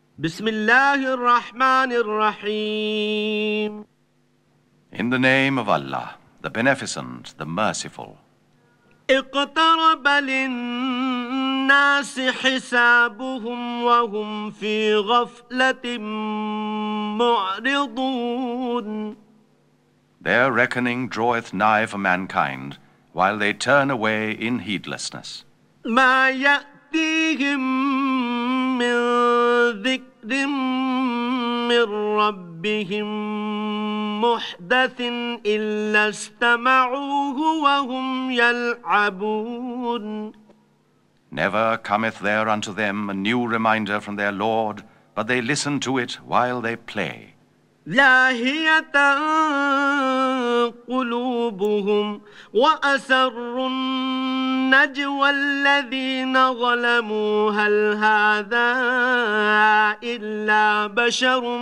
بسم الله الرحمن الرحيم. In the name of Allah, the Beneficent, the Merciful. اقترب للناس حسابهم وهم في غفلة معرضون. Their reckoning draweth nigh for mankind, while they turn away in heedlessness. ما يأتيهم من ذكر من ربهم محدث إلا استمعوه وهم يلعبون. Never cometh there unto them a new reminder from their Lord, but they listen to it while they play. لاهية قلوبهم وأسروا النجوى الذين ظلموا هل هذا إلا بشر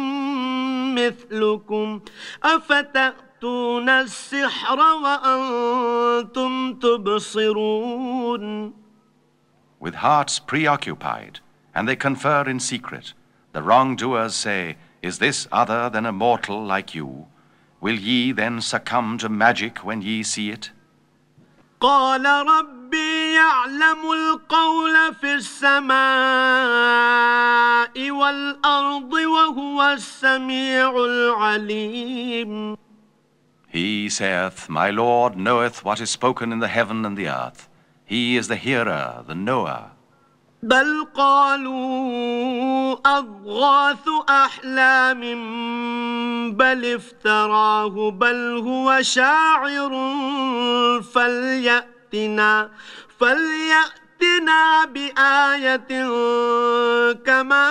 مثلكم أفتأتون السحر وأنتم تبصرون. With hearts preoccupied, and they confer in secret, the wrongdoers say, Is this other than a mortal like you? Will ye then succumb to magic when ye see it? قال ربي يعلم القول في السماء والأرض وهو السميع العليم. He saith, My Lord knoweth what is spoken in the heaven and the earth. He is the hearer, the knower. بل قالوا أضغاث أحلام بل افتراه بل هو شاعر فليأتنا بآية كما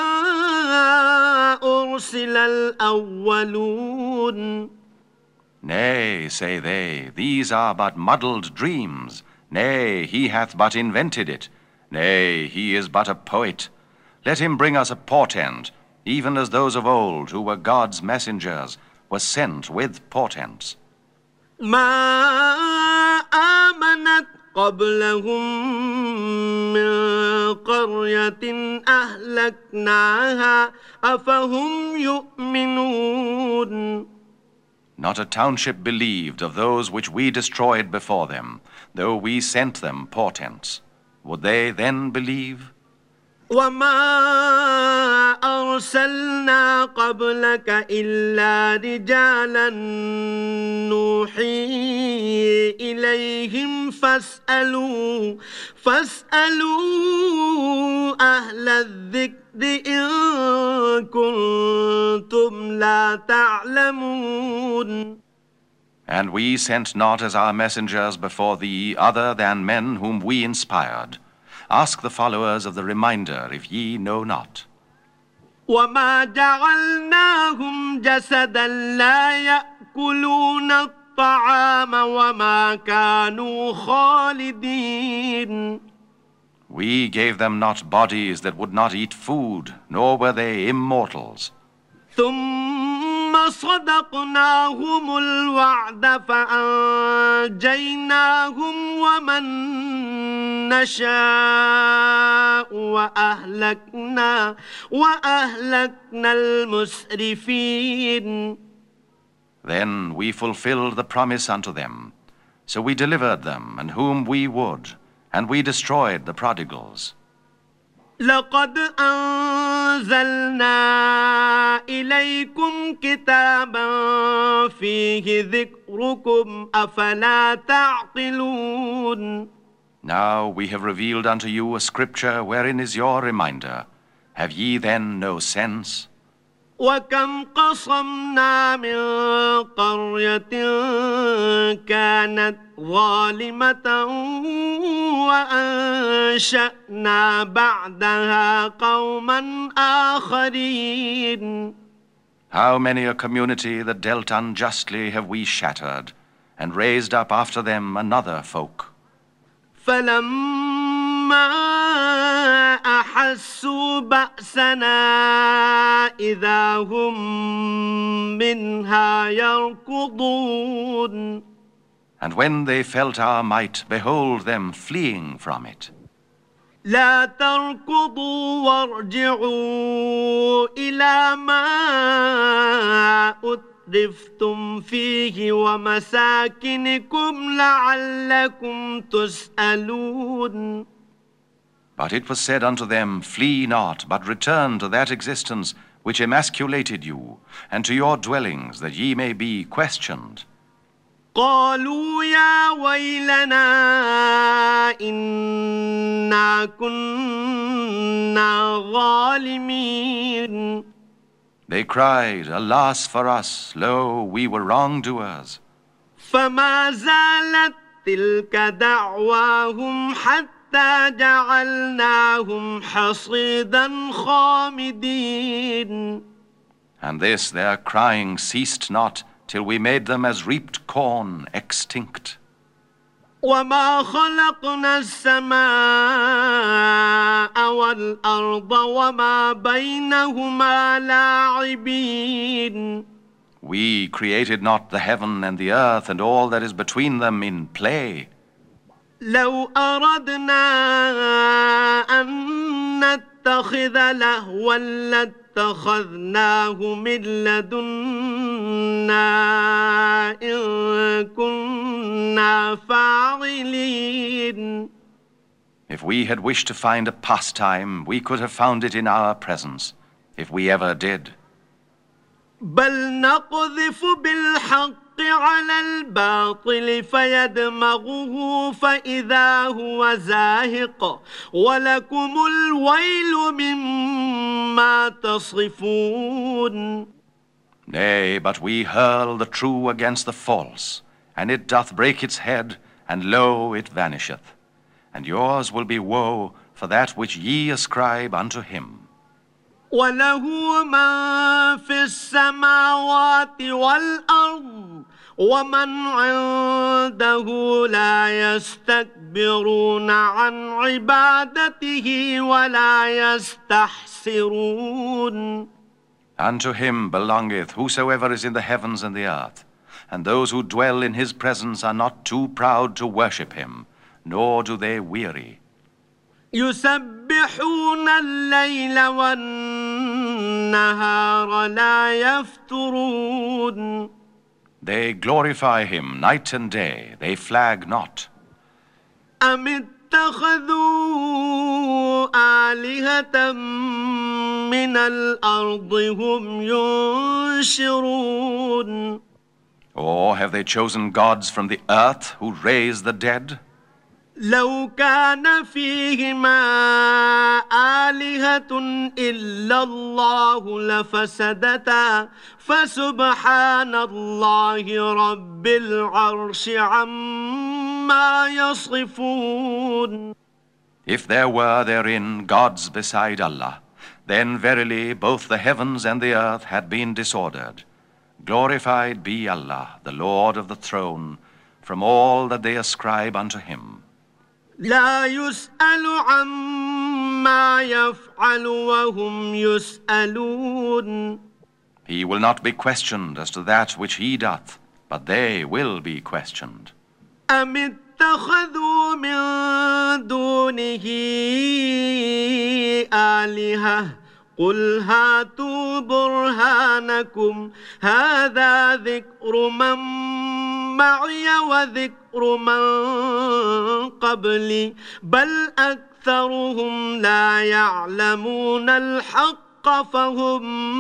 أرسل الأولون. Nay, say they, these are but muddled dreams. Nay, he hath but invented it. Nay, he is but a poet. Let him bring us a portent, even as those of old who were God's messengers were sent with portents. ما آمنت قبلهم من قرية أهلكناها أفهم يؤمنون. Not a township believed of those which we destroyed before them, though we sent them portents. Would they then believe? وما أرسلنا قبلك إلا رجالا نوحي إليهم فاسألوا أهل الذكر إن كنتم لا تعلمون. And we sent not as our messengers before thee other than men whom we inspired. Ask the followers of the reminder if ye know not. وما جعلناهم جسدا لا يأكلون الطعام وما كانوا خالدين. We gave them not bodies that would not eat food, nor were they immortals. ثم صدقناهم الوعد فأنجيناهم ومن نشاء وأهلكنا المسرفين. Then we fulfilled the promise unto them. So we delivered them, and whom we would, and we destroyed the prodigals. لقد أنزلنا إليكم كتابا فيه ذكركم أفلا تعقلون. Now we have revealed unto you a scripture wherein is your reminder. Have ye then no sense? وكم قصمنا من قرية كانت ظالمة وأنشأنا بعدها قوما آخرين. How many a community that dealt unjustly have we shattered, and raised up after them another folk. فلما أحسوا بأسنا إذا هم منها يركضون. And when they felt our might, behold them fleeing from it. لا تركضوا وارجعوا إلى ما أترفتم فيه ومساكنكم لعلكم تسألون. But it was said unto them, Flee not, but return to that existence which emasculated you, and to your dwellings, that ye may be questioned. قالوا يا ويلنا إنا كنا ظالمين. They cried, Alas for us, lo, we were wrongdoers. فما زالت تلك دعواهم حتى جعلناهم حصيدا خامدين. And this their crying ceased not, till we made them as reaped corn, extinct. وما خلقنا السماء والأرض وما بينهما لاعبين. We created not the heaven and the earth and all that is between them in play. لو أردنا أن نتخذ لهوا لاتخذناه من لدنا إن كنا فاعلين. If we had wished to find a pastime, we could have found it in our presence, if we ever did. بل نقذف بالحق على الباطل فيدمغه فإذا هو زاهق ولكم الويل مما تصفون. Nay, but we hurl the true against the false, and it doth break its head, and lo, it vanisheth. And yours will be woe for that which ye ascribe unto him. وله من في السماوات والأرض ومن عنده لا يستكبرون عن عبادته ولا يستحسرون. Unto him belongeth whosoever is in the heavens and the earth, and those who dwell in his presence are not too proud to worship him, nor do they weary. يسبحون الليل والنهار لا يفترون. They glorify him night and day, they flag not. أم اتخذوا آلهة من الأرض هم ينشرون. Or have they chosen gods from the earth who raise the dead? لو كان فيهما آلهة إلا الله لفسدتا فسبحان الله رب العرش عما يصفون. If there were therein gods beside Allah, then verily both the heavens and the earth had been disordered. Glorified be Allah, the Lord of the throne, from all that they ascribe unto him. لا يسأل عما يفعل وهم يسألون. He will not be questioned as to that which he doth, but they will be questioned. أم اتخذوا من دونه آلهة قل هاتوا برهانكم هذا ذكر من معي وذكر من قبلي بل أكثرهم لا يعلمون الحق فهم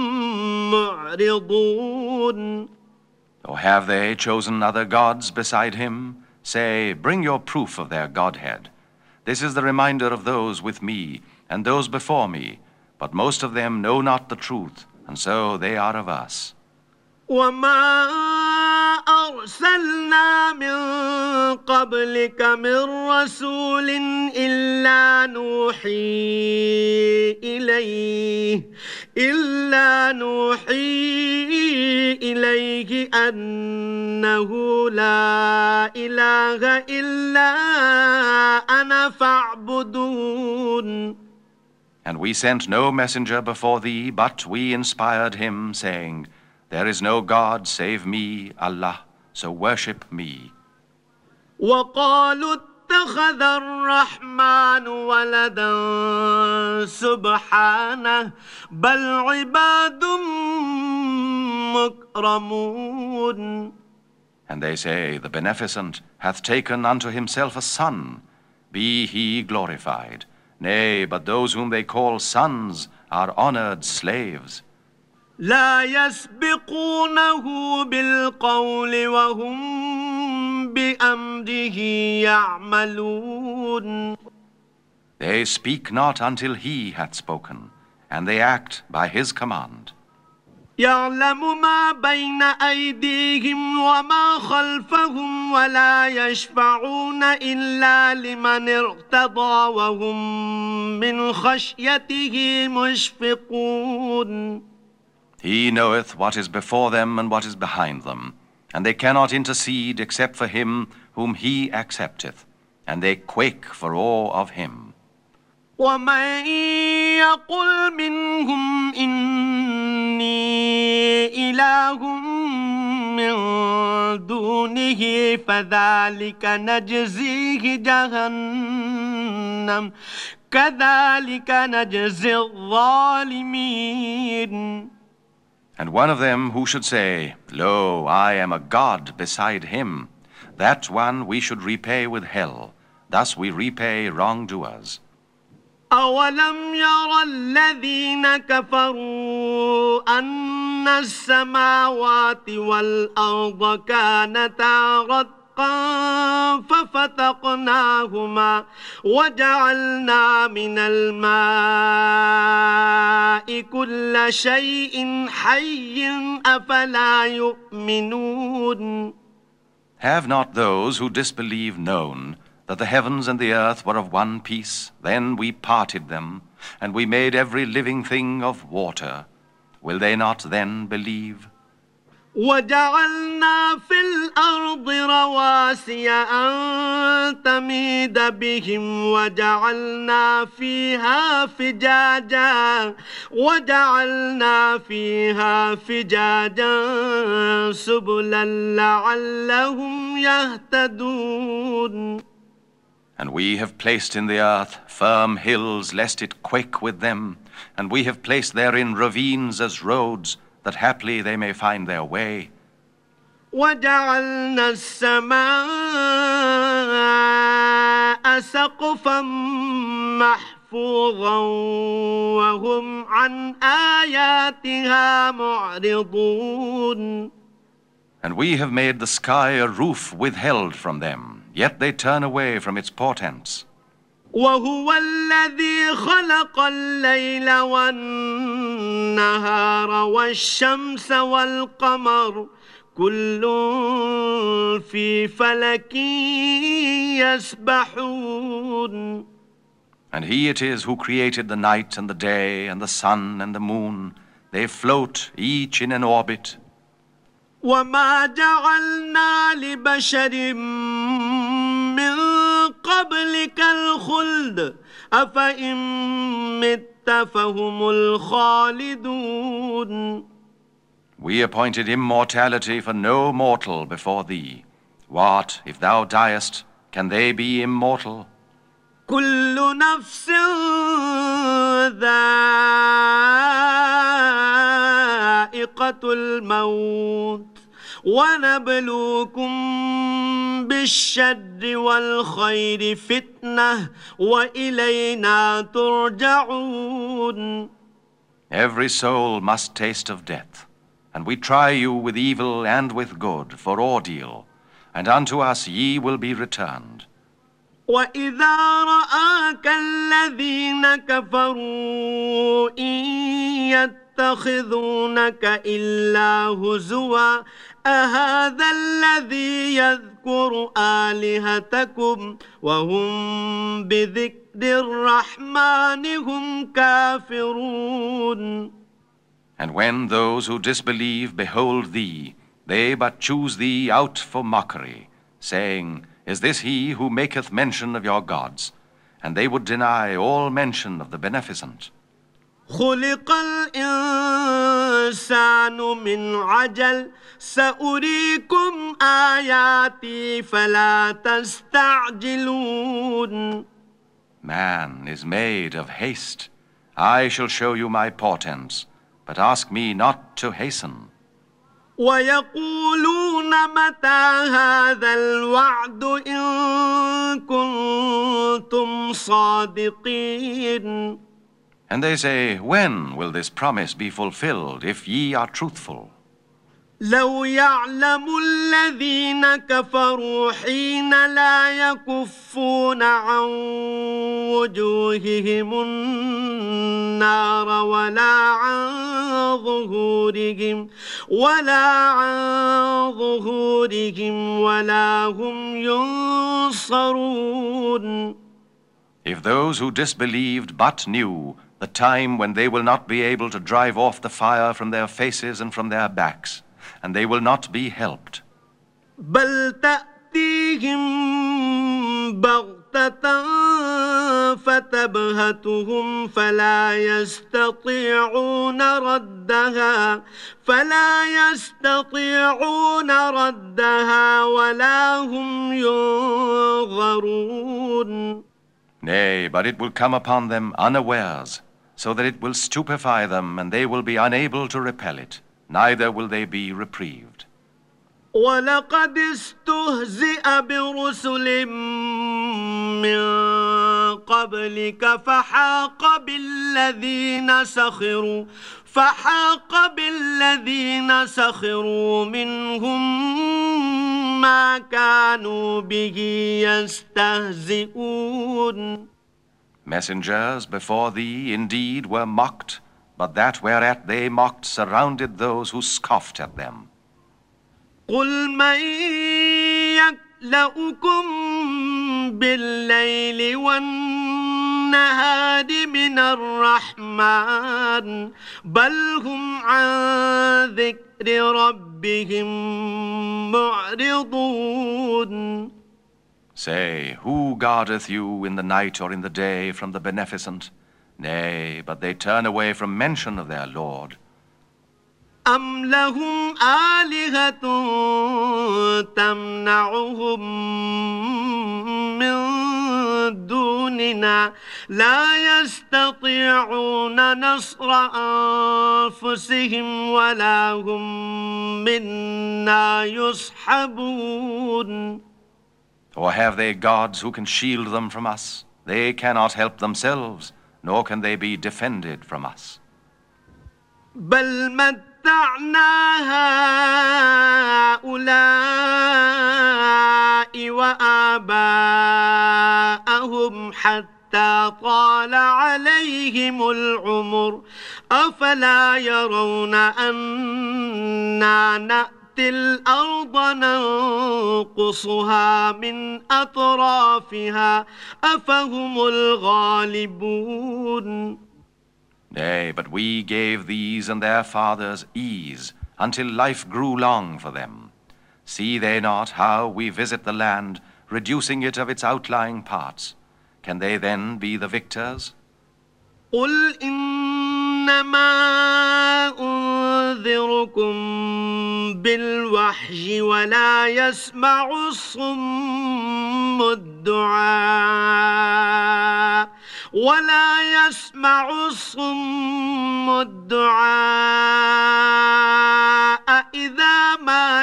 معرضون. Or have they chosen other gods beside him? Say, bring your proof of their Godhead. This is the reminder of those with me and those before me, but most of them know not the truth, and so they are of us. وما أرسلنا من قبلك من رسول إلا نوحي إليه أنه لا إله إلا أنا فاعبدون. And we sent no messenger before thee, but we inspired him, saying, There is no God save me, Allah, so worship me. وقالوا اتخذ الرحمن ولدا سبحانه بل عباد مكرمون. And they say, the Beneficent hath taken unto himself a son. Be he glorified. Nay, but those whom they call sons are honored slaves. لا يسبقونه بالقول وهم بأمره يعملون. They speak not until he hath spoken, and they act by his command. يعلم ما بين أيديهم وما خلفهم ولا يشفعون إلا لمن ارتضى وهم من خشيته مشفقون. He knoweth what is before them and what is behind them, and they cannot intercede except for him whom he accepteth, and they quake for awe of him. ومن يقل منهم إني إله من دونه فذلك نجزيه جهنم كذلك نجزي الظالمين. And one of them who should say, Lo, I am a god beside him, that one we should repay with hell. Thus we repay wrongdoers. أولم ير الذين كفروا أن السماوات والأرض كانتا رتقا ففتقناهما وجعلنا من الماء كل شيء حي أفلا يؤمنون. Have not those who disbelieve known that the heavens and the earth were of one piece? Then we parted them, and we made every living thing of water. Will they not then believe? وجعلنا في الأرض رواسي أن تميد بهم وجعلنا فيها فجاجا سبلا لعلهم يهتدون. And we have placed in the earth firm hills, lest it quake with them, and we have placed therein ravines as roads, that haply they may find their way. وجعلنا السماء سقفا محفوظا وهم عن آياتها معرضون. And we have made the sky a roof withheld from them, yet they turn away from its portents. وهو الذي خلق الليل والنهار والشمس والقمر كل في فلك يسبحون. And he it is who created the night and the day and the sun and the moon. They float, each in an orbit. وما جعلنا لبشر من قبلك الخلد أفإن مت فهم الخالدون. We appointed immortality for no mortal before thee. What, if thou diest, can they be immortal? كل نفس ذائقة الموت ونبلوكم بالشر والخير فتنة وإلينا ترجعون. Every soul must taste of death, and we try you with evil and with good for ordeal, and unto us ye will be returned. وإذا رآك الذين كفروا إن يتخذونك إلا هزوا أهذا الذي يذكر آلهتكم وهم بذكر الرحمن هم كافرون. And when those who disbelieve behold thee, they but choose thee out for mockery, saying, Is this he who maketh mention of your gods? And they would deny all mention of the Beneficent. خلق الإنسان من عجل سأريكم آياتي فلا تستعجلون. Man is made of haste. I shall show you my portents, but ask me not to hasten. ويقولون متى هذا الوعد إن كنتم صادقين. And they say, when will this promise be fulfilled, if ye are truthful? لو يعلم الذين كفروا حين لا يكفون عن وجوههم النار ولا هم ينصرون. If those who disbelieved but knew the time when they will not be able to drive off the fire from their faces and from their backs, and they will not be helped. بل تأتيهم بغتة فتبهتهم فلا يستطيعون ردها ولا هم ينظرون. Nay, but it will come upon them unawares, so that it will stupefy them, and they will be unable to repel it, neither will they be reprieved. ولقد استهزئ برسل من قبلك فحاق بالذين سخروا منهم ما كانوا به يستهزئون. Messengers before thee indeed were mocked, but that whereat they mocked surrounded those who scoffed at them. قل من يكلؤكم بالليل والنهار من الرحمن بل هم عن ذكر ربهم معرضون. Say, who guardeth you in the night or in the day from the beneficent? Nay, but they turn away from mention of their Lord. أم لهم آلهة تمنعهم من دوننا لا يستطيعون نصر أنفسهم ولا هم منا يصحبون. Or have they gods who can shield them from us? They cannot help themselves, nor can they be defended from us. بل متعنا هؤلاء وآباءهم حتى طال عليهم العمر أفلا يرون أنا نأتي الأرض ننقصها من أطرافها أفهم الغالبون. Nay, but we gave these and their fathers ease, until life grew long for them. See they not how we visit the land, reducing it of its outlying parts? Can they then be the victors? قل إنما أنذركم بالوحي ولا يسمع الصم الدعاء إذا ما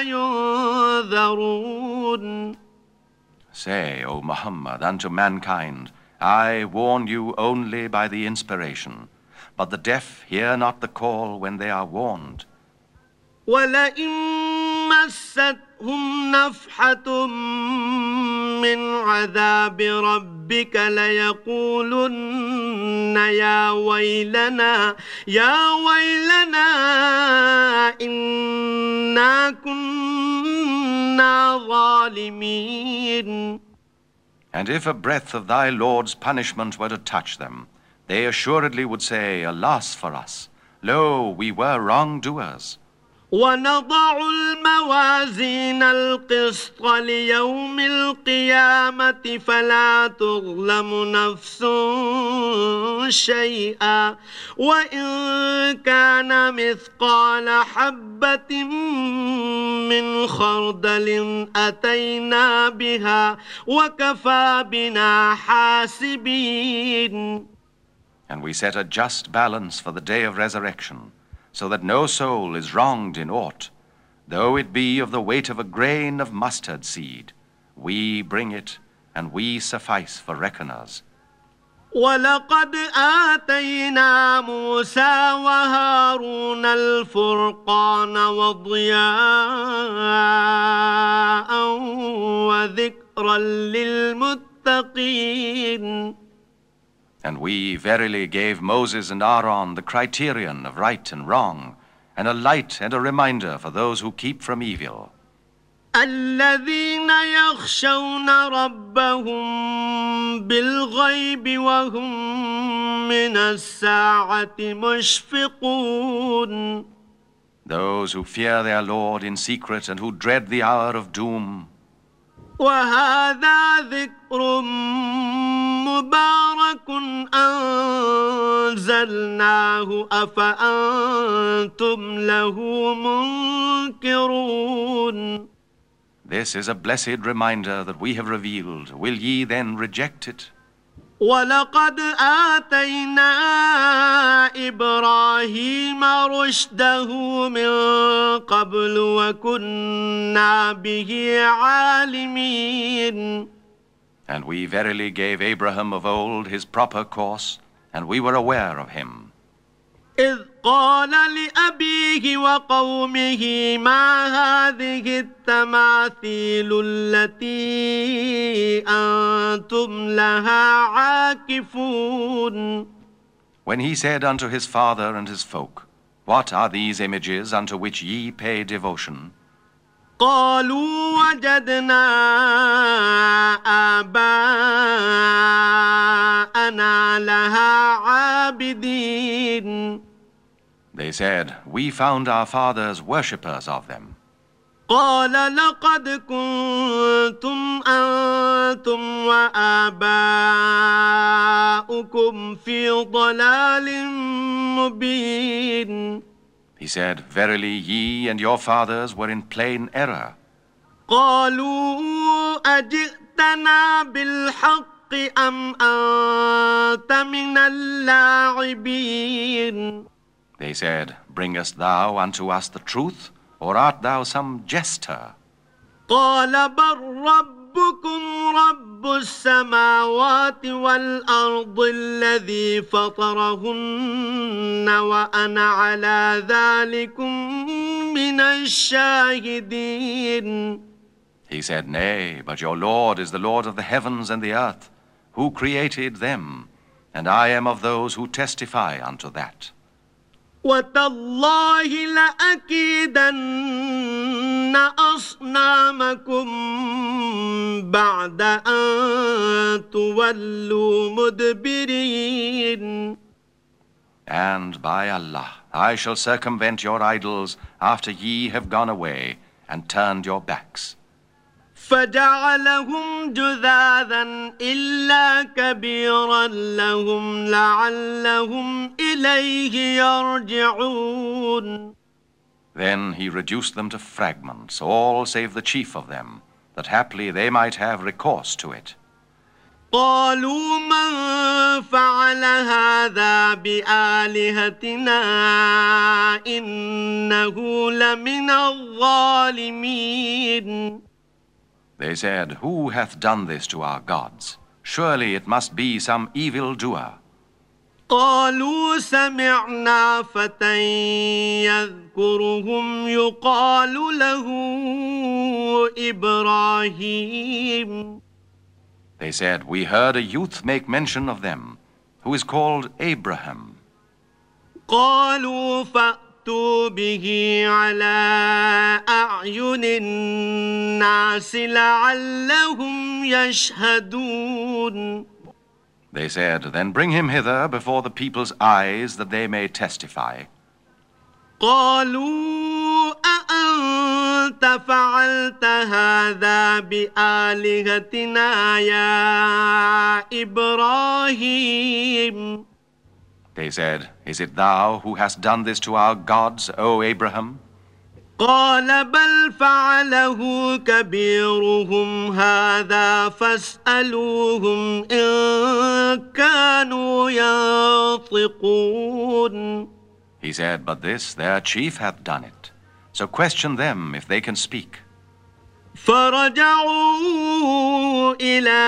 ينذرون. Say, O Muhammad, unto mankind, I warn you only by the inspiration, but the deaf hear not the call when they are warned. ولئن مستهم نفحة من عذاب ربك ليقولن يا ويلنا إنا كنا ظالمين. And if a breath of thy Lord's punishment were to touch them, they assuredly would say, Alas for us! Lo, we were wrongdoers. ونضع الموازين القسط ليوم القيامة فلا تظلم نفس شيئا وإن كان مثقال حبة من خردل أتينا بها وكفى بنا حاسبين. And we set a just balance for the day of resurrection, so that no soul is wronged in aught. Though it be of the weight of a grain of mustard seed, we bring it, and we suffice for reckoners. ولقد آتينا موسى وهارون الفرقان وضياء وذكرا للمتقين. And we verily gave Moses and Aaron the criterion of right and wrong, and a light and a reminder for those who keep from evil. الذين يخشون ربهم بالغيب وهم من الساعة مشفقون. Those who fear their Lord in secret and who dread the hour of doom. وهذا ذكر مبارك أنزلناه أفأنتم له منكرون. This is a blessed reminder that we have revealed. Will ye then reject it? ولقد آتينا إبراهيم رشده من قبل وكنا به عالمين. And we verily gave Abraham of old his proper course, and we were aware of him. إذ قال لأبيه وقومه ما هذه التماثيل التي أنتم لها عاكفون. When he said unto his father and his folk, What are these images unto which ye pay devotion? قالوا وجدنا آباءنا لها عابدين. They said, We found our fathers worshippers of them. قال لقد كنتم أنتم وآباؤكم في ضلال مبين. He said, Verily ye and your fathers were in plain error. قالوا أجئتنا بالحق أم أنت من اللاعبين. They said, Bringest thou unto us the truth, or art thou some jester? قال بل ربكم رب السماوات والأرض الذي فطرهن وأنا على ذلكم من الشاهدين. He said, Nay, but your Lord is the Lord of the heavens and the earth, who created them, and I am of those who testify unto that. وتالله لأكيدن أصنامكم بعد أن تولوا مدبرين. And by Allah, I shall circumvent your idols after ye have gone away and turned your backs. فجعلهم جذاذا إلا كبيرا لهم لعلهم إليه يرجعون. Then he reduced them to fragments, all save the chief of them, that haply they might have recourse to it. قالوا من فعل هذا بآلهتنا إنه لمن الظالمين. They said, Who hath done this to our gods? Surely it must be some evil doer. قالوا سمعنا فتى يذكرهم يقال له إبراهيم. They said, We heard a youth make mention of them, who is called Abraham. قالوا فأتوا به على أعين الناس لعلهم يشهدون. They said, Then bring him hither before the people's eyes, that they may testify. قالوا أنت فعلت هذا بآلهتنا يا إبراهيم. They said, Is it thou who hast done this to our gods, O Abraham? قال بل فعله كبيرهم هذا فاسألوهم إن كانوا ينطقون. He said, But this their chief hath done it. So question them if they can speak. فرجعوا إلى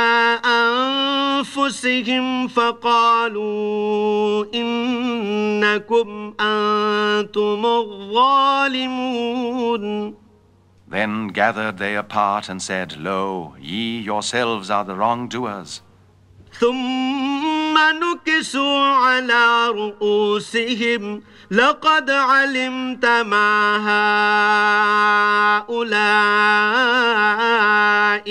أنفسهم فقالوا إنكم أنتم الظالمون. Then gathered they apart and said, Lo, ye yourselves are the wrongdoers. ثم نكسوا على رؤوسهم لقد علمت ما هؤلاء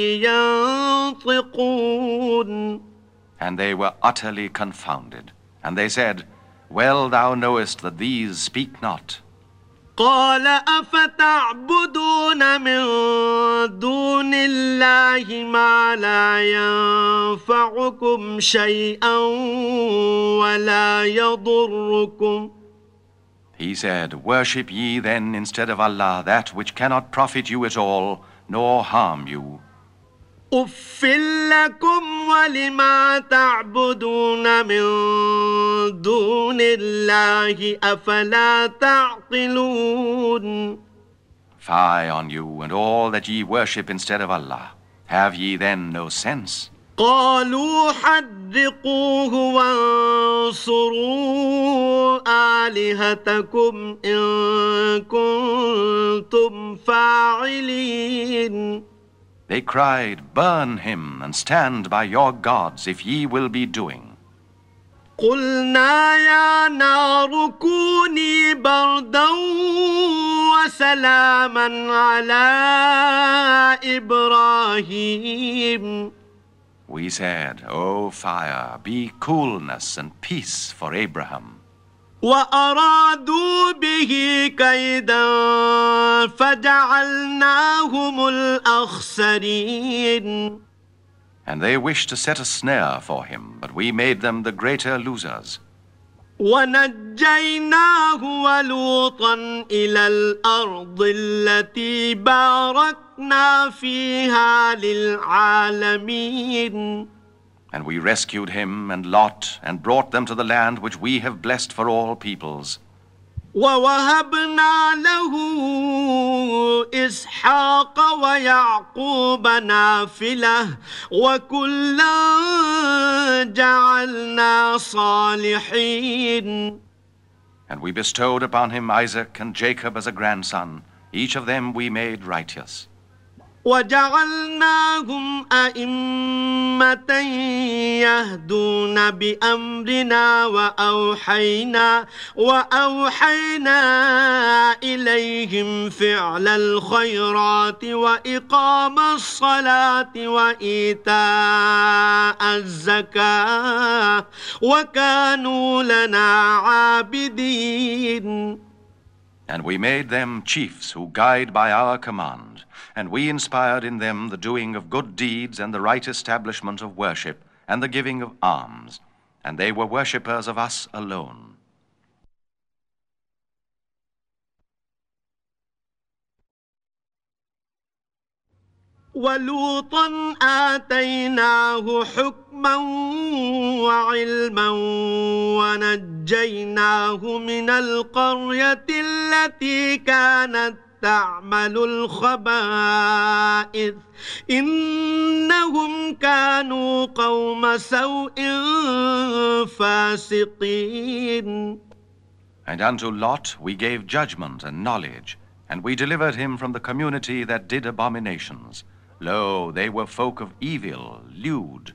ينطقون. And they were utterly confounded. And they said, Well thou knowest that these speak not. قال أفتعبدون من دون الله ما لا ينفعكم شيئا ولا يضركم. He said, Worship ye then instead of Allah that which cannot profit you at all, nor harm you. أف لكم ولما تعبدون من دون الله أفلا تعقلون. Fie on you and all that ye worship instead of Allah. Have ye then no sense? قالوا حرقوه وانصروا آلهتكم إن كنتم فاعلين. They cried, Burn him and stand by your gods if ye will be doing. قلنا يا نار كوني بردا وسلاما على إبراهيم. We said, O fire, be coolness and peace for Abraham. وأرادوا به كيدا فجعلناهم الأخسرين. And they wished to set a snare for him, but we made them the greater losers. ونجيناه ولوطا إلى الأرض التي باركنا فيها للعالمين. And we rescued him and Lot and brought them to the land which we have blessed for all peoples. ووهبنا له إسحاق ويعقوب نافلة وكلا جعلنا صالحين. And we bestowed upon him Isaac and Jacob as a grandson. Each of them we made righteous. وجعلناهم أئمة يهدون بأمرنا وأوحينا إليهم فعل الخيرات وإقام الصلاة وإيتاء الزكاة وكانوا لنا عابدين. And we made them chiefs who guide by our command. And we inspired in them the doing of good deeds and the right establishment of worship and the giving of alms. And they were worshippers of us alone. ولوطا آتيناه حكما وعلما ونجيناه من القرية التي كانت تعمل الخبائث إنهم كانوا قوم سوء فاسقين. And unto Lot we gave judgment and knowledge, and we delivered him from the community that did abominations. Lo, they were folk of evil, lewd.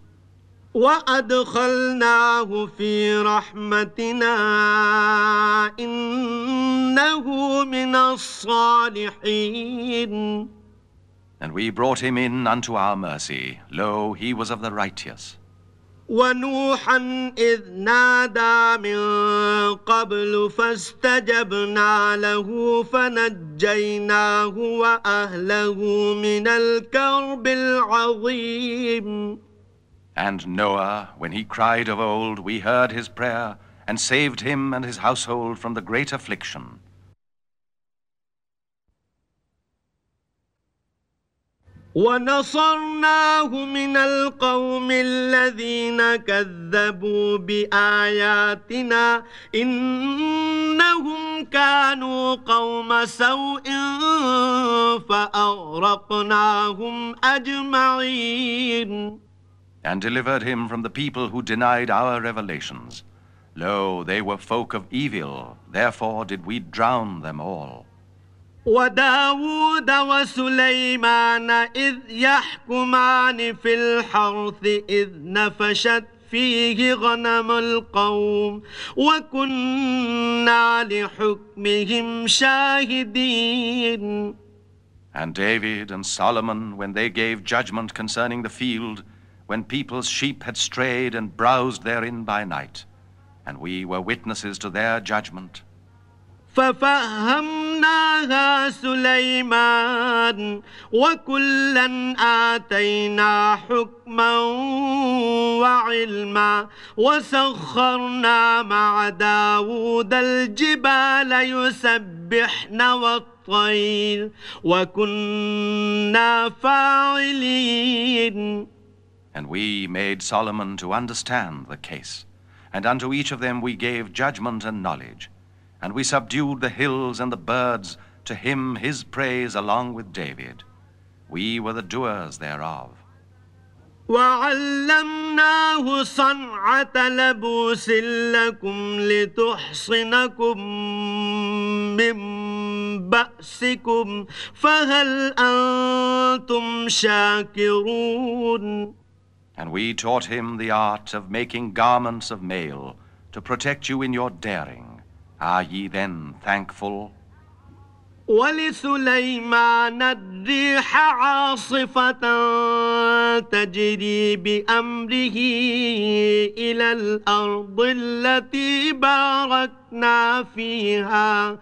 وأدخلناه في رحمتنا إنه من الصالحين. And we brought him in unto our mercy. Lo, he was of the righteous. ونوحا إذ نادى من قبل فاستجبنا له فنجيناه وأهله من الكرب العظيم. And Noah, when he cried of old, we heard his prayer and saved him and his household from the great affliction. ونصرناه من القوم الذين كذبوا بآياتنا إنهم كانوا قوم سوء فأغرقناهم أجمعين. And delivered him from the people who denied our revelations. Lo, they were folk of evil, therefore did we drown them all. وداود وسليمان إذ يحكمان في الحرث إذ نفشت فيه غنم القوم وكنا لحكمهم شاهدين. And David and Solomon, when they gave judgment concerning the field, when people's sheep had strayed and browsed therein by night, and we were witnesses to their judgment. ففهمناها سليمان وكلا آتينا حكما وعلما وسخرنا مع داود الجبال يسبحن والطير وكنا فاعلين. And we made Solomon to understand the case, and unto each of them we gave judgment and knowledge. And we subdued the hills and the birds, to him his praise along with David. We were the doers thereof. وعلمناه صنعة لبوس لكم لتحصنكم من بأسكم فهل أنتم شاكرون. And we taught him the art of making garments of mail to protect you in your daring. Are ye then thankful? ولسليمان الريح عاصفة تجري بأمره إلى الأرض التي باركنا فيها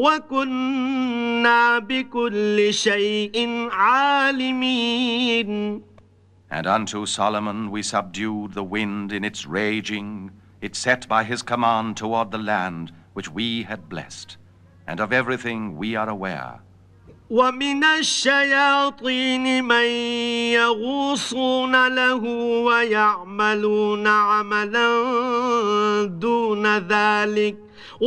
وكنا بكل شيء عالمين. And unto Solomon we subdued the wind in its raging, it set by his command toward the land which we had blessed, and of everything we are aware. ومن الشياطين من يغوصون له ويعملون عملا دون ذلك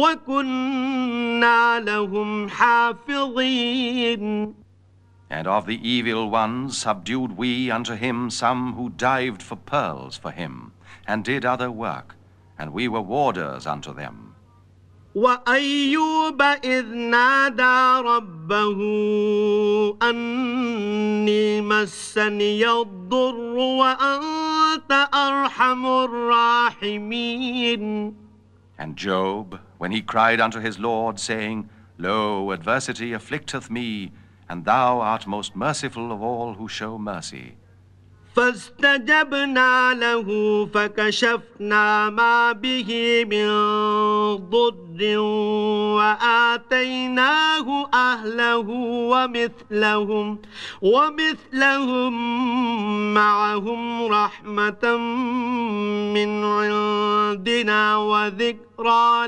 وكنا لهم حافظين. And of the evil ones subdued we unto him some who dived for pearls for him, and did other work, and we were warders unto them. وأيوب إذ نادى ربه أني مسني الضر وأنت أرحم الراحمين. And Job, when he cried unto his Lord, saying, Lo, adversity afflicteth me, and thou art most merciful of all who show mercy. فاستجبنا له فكشفنا ما به من ضر وآتيناه أهله ومثلهم معهم رحمة من عندنا وذكرى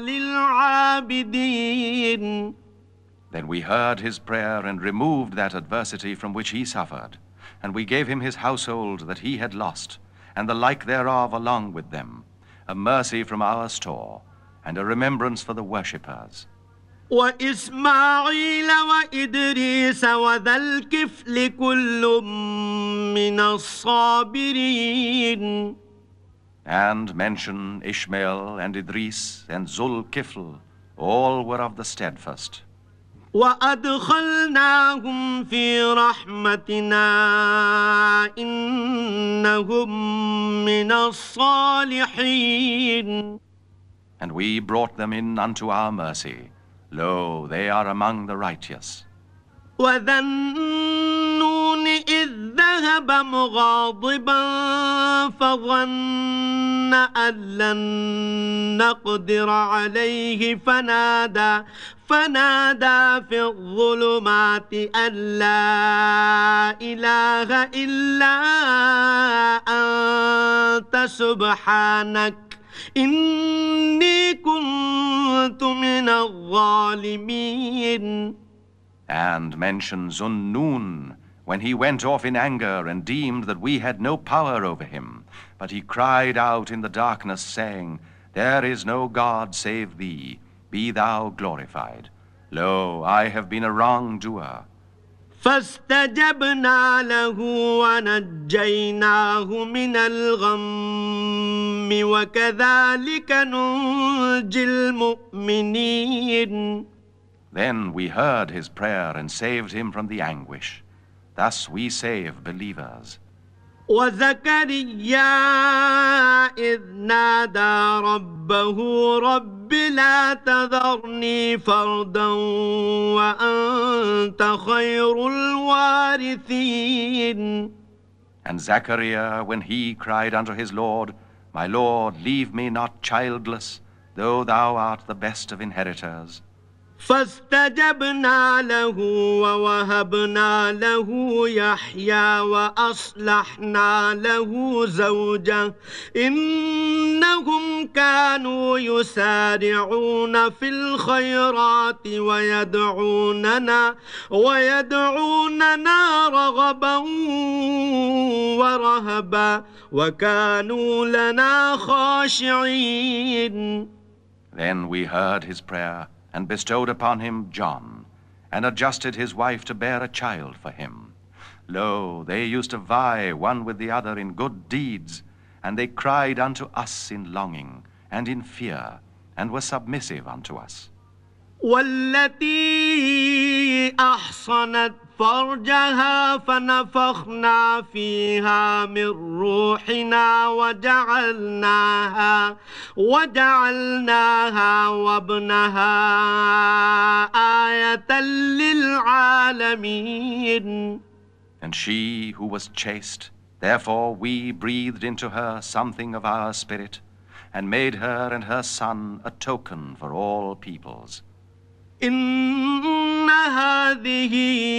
للعابدين. Then we heard his prayer and removed that adversity from which he suffered. And we gave him his household that he had lost, and the like thereof along with them, a mercy from our store, and a remembrance for the worshippers. وإسماعيل وإدريس وذا الكفل كل من الصابرين. And mention Ishmael and Idris and Zul-Kifl, all were of the steadfast. وأدخلناهم في رحمتنا إنهم من الصالحين. And we brought them in unto our mercy. Lo, they are among the righteous. وذا النون إذ ذهب مغاضبا فظن أن لن نقدر عليه فنادى في الظلمات أن لا إله إلا أنت سبحانك إني كنت من الظالمين. And mention Zunnun, when he went off in anger and deemed that we had no power over him. But he cried out in the darkness, saying, There is no God save thee. Be thou glorified. Lo, I have been a wrongdoer. فاستجبنا له ونجيناه من الغم وكذلك ننجي المؤمنين. Then we heard his prayer and saved him from the anguish. Thus we save believers. وزكريا إذ نادى ربه رب لا تذرني فردا وأنت خير الوارثين. And Zachariah, when he cried unto his Lord, My Lord, leave me not childless, though thou art the best of inheritors. فاستجبنا له ووهبنا له يحيى وأصلحنا له زوجه إنهم كانوا يسارعون في الخيرات ويدعوننا رغبا ورهبا وكانوا لنا خاشعين. Then we heard his prayer and bestowed upon him John, and adjusted his wife to bear a child for him. Lo, they used to vie one with the other in good deeds, and they cried unto us in longing and in fear, and were submissive unto us. والتي أحصنت فرجها فنفخنا فيها من روحنا وجعلناها وابنها آية للعالمين. And she who was chaste, therefore we breathed into her something of our spirit, and made her and her son a token for all peoples. إن هذه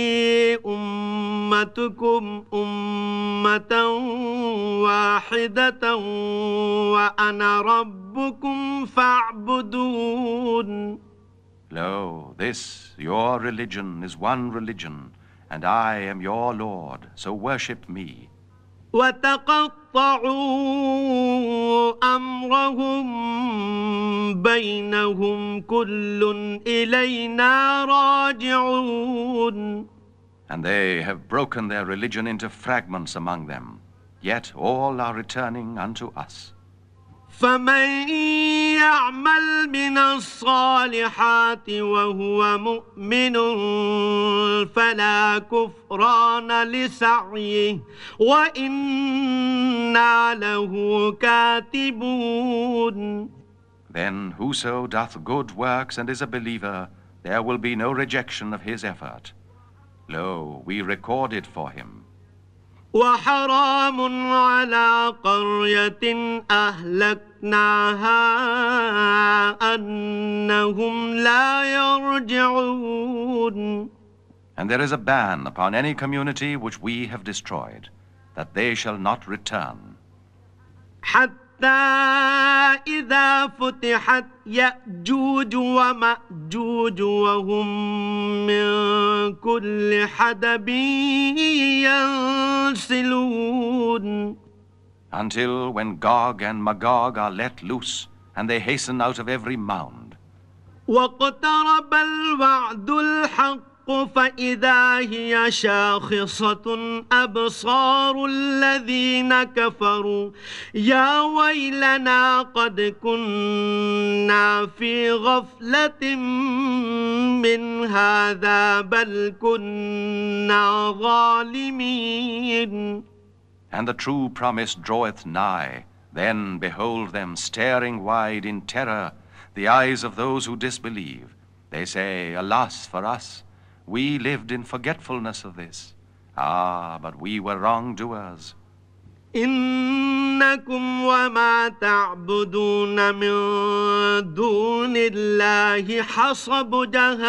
أمتكم أمة واحدة وأنا ربكم فاعبدون. Lo, this, your religion, is one religion, and I am your Lord, so worship me. وتقطعوا أمرهم بينهم كل إلينا راجعون. And they have broken their religion into fragments among them, yet all are returning unto us. فمن يعمل من الصالحات وهو مؤمن فلا كفران لسعيه وإنا له كاتبون. Then whoso doth good works and is a believer, there will be no rejection of his effort. Lo, we record it for him. وحرام على قرية أهلكناها أنهم لا يرجعون. And there is a ban upon any community which we have destroyed, that they shall not return. حتى إذا فتحت يأجوج ومأجوج وهم من كل حدب ينسلون. Until when Gog and Magog are let loose, and they hasten out of every mound. واقترب الوعد الحق فإذا هي شاخصة أبصار الذين كفروا يا ويلنا قد كنا في غفلة من هذا بل كنا ظالمين. And the true promise draweth nigh. Then behold them staring wide in terror, the eyes of those who disbelieve. They say, Alas for us! We lived in forgetfulness of this. Ah, but we were wrongdoers. إنكم وما تعبدون من دون الله حصب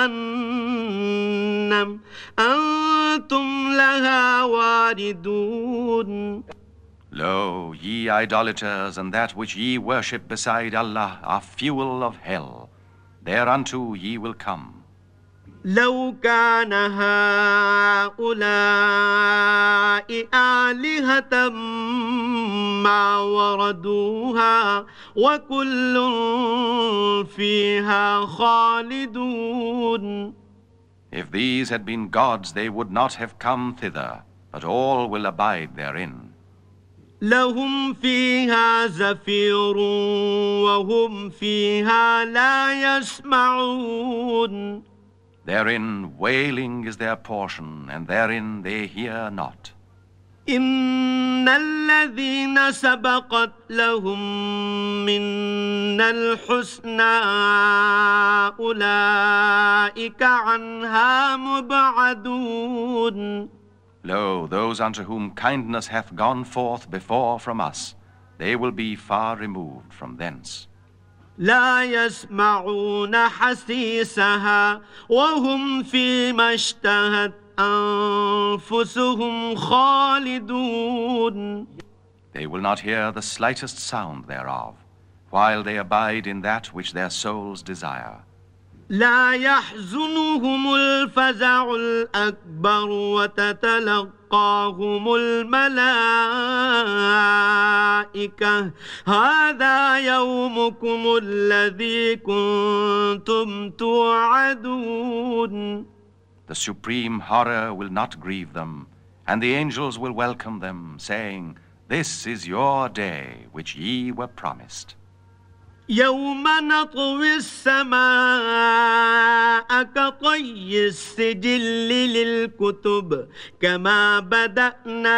جهنم أنتم لها واردون. Lo, ye idolaters, and that which ye worship beside Allah are fuel of hell. Thereunto ye will come. لو كان هؤلاء آلهة ما وردوها وكل فيها خالدون. If these had been gods, they would not have come thither, but all will abide therein. لهم فيها زفير وهم فيها لا يسمعون. Therein wailing is their portion, and therein they hear not. إن الذين سبقت لهم منا الحسنى أولئك عنها مبعدون. Lo, those unto whom kindness hath gone forth before from us, they will be far removed from thence. لا يسمعون حسيسها وهم فيما اشتهت أنفسهم خالدون. They will not hear the slightest sound thereof, while they abide in that which their souls desire. لا يحزنهم الفزع الأكبر وتتلقاهم الملائكة هذا يومكم الذي كنتم توعدون. The supreme horror will not grieve them, and the angels will welcome them, saying, This is your day which ye were promised. يوم نطوي السماء كطي السجل للكتب كما بدأنا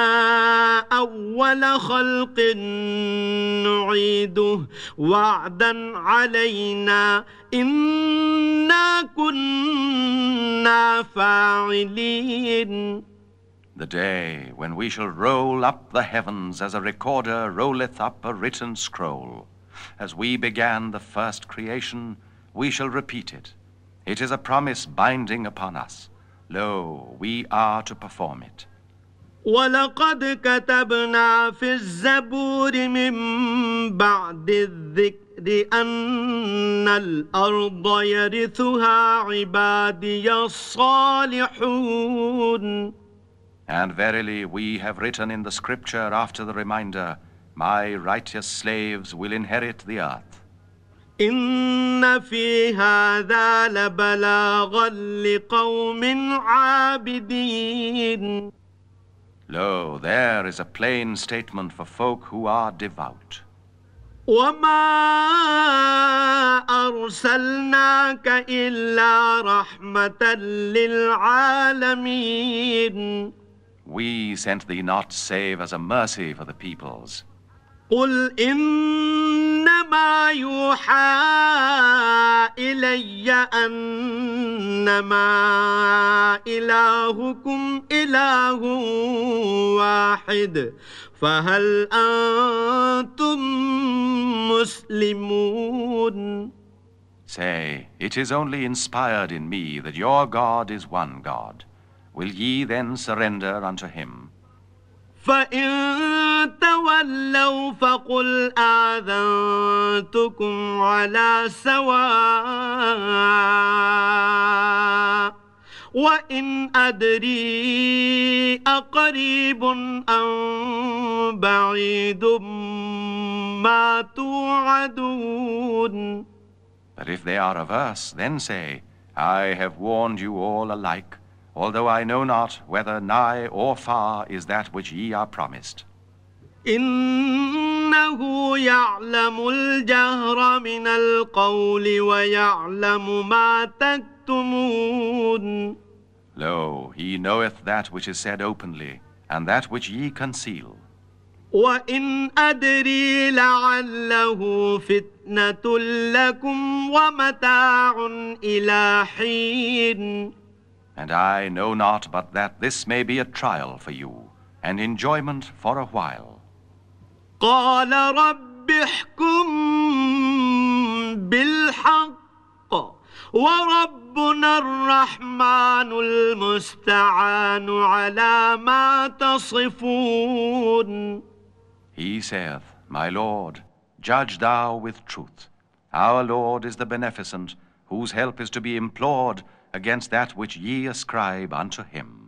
أول خلق نعيده وعدا علينا إنا كنا فاعلين. The day when we shall roll up the heavens as a recorder rolleth up a written scroll. As we began the first creation, we shall repeat it. It is a promise binding upon us. Lo, we are to perform it. وَلَقَدْ كَتَبْنَا فِي الزَّبُورِ مِن بَعْدِ الذِّكْرِ أَنَّ الْأَرْضَ يَرِثُهَا عِبَادِيَ الصَّالِحُونَ. And verily we have written in the scripture after the reminder, My righteous slaves will inherit the earth. إن في هذا لبلاغا لقوم عابدين. Lo, there is a plain statement for folk who are devout. وما أرسلناك إلا رحمة للعالمين. We sent thee not save as a mercy for the peoples. قل إنما يوحى إلي أنما إلهكم إله واحد فهل أنتم مسلمون. Say, it is only inspired in me that your God is one God. Will ye then surrender unto him? فإن تولوا فقل آذنتكم على سواء وإن أدري أقريب أم بعيد ما توعدون. But if they are averse, then say, I have warned you all alike, although I know not whether nigh or far is that which ye are promised. إنه يعلم الجهر من القول ويعلم ما تكتمون. Lo, he knoweth that which is said openly, and that which ye conceal. وإن أدري لعله فتنة لكم ومتاع إلى حين. And I know not but that this may be a trial for you, and enjoyment for a while. قال رب احكم بالحق وربنا الرحمن المستعان على ما تصفون. He saith, My Lord, judge thou with truth. Our Lord is the beneficent, whose help is to be implored against that which ye ascribe unto him.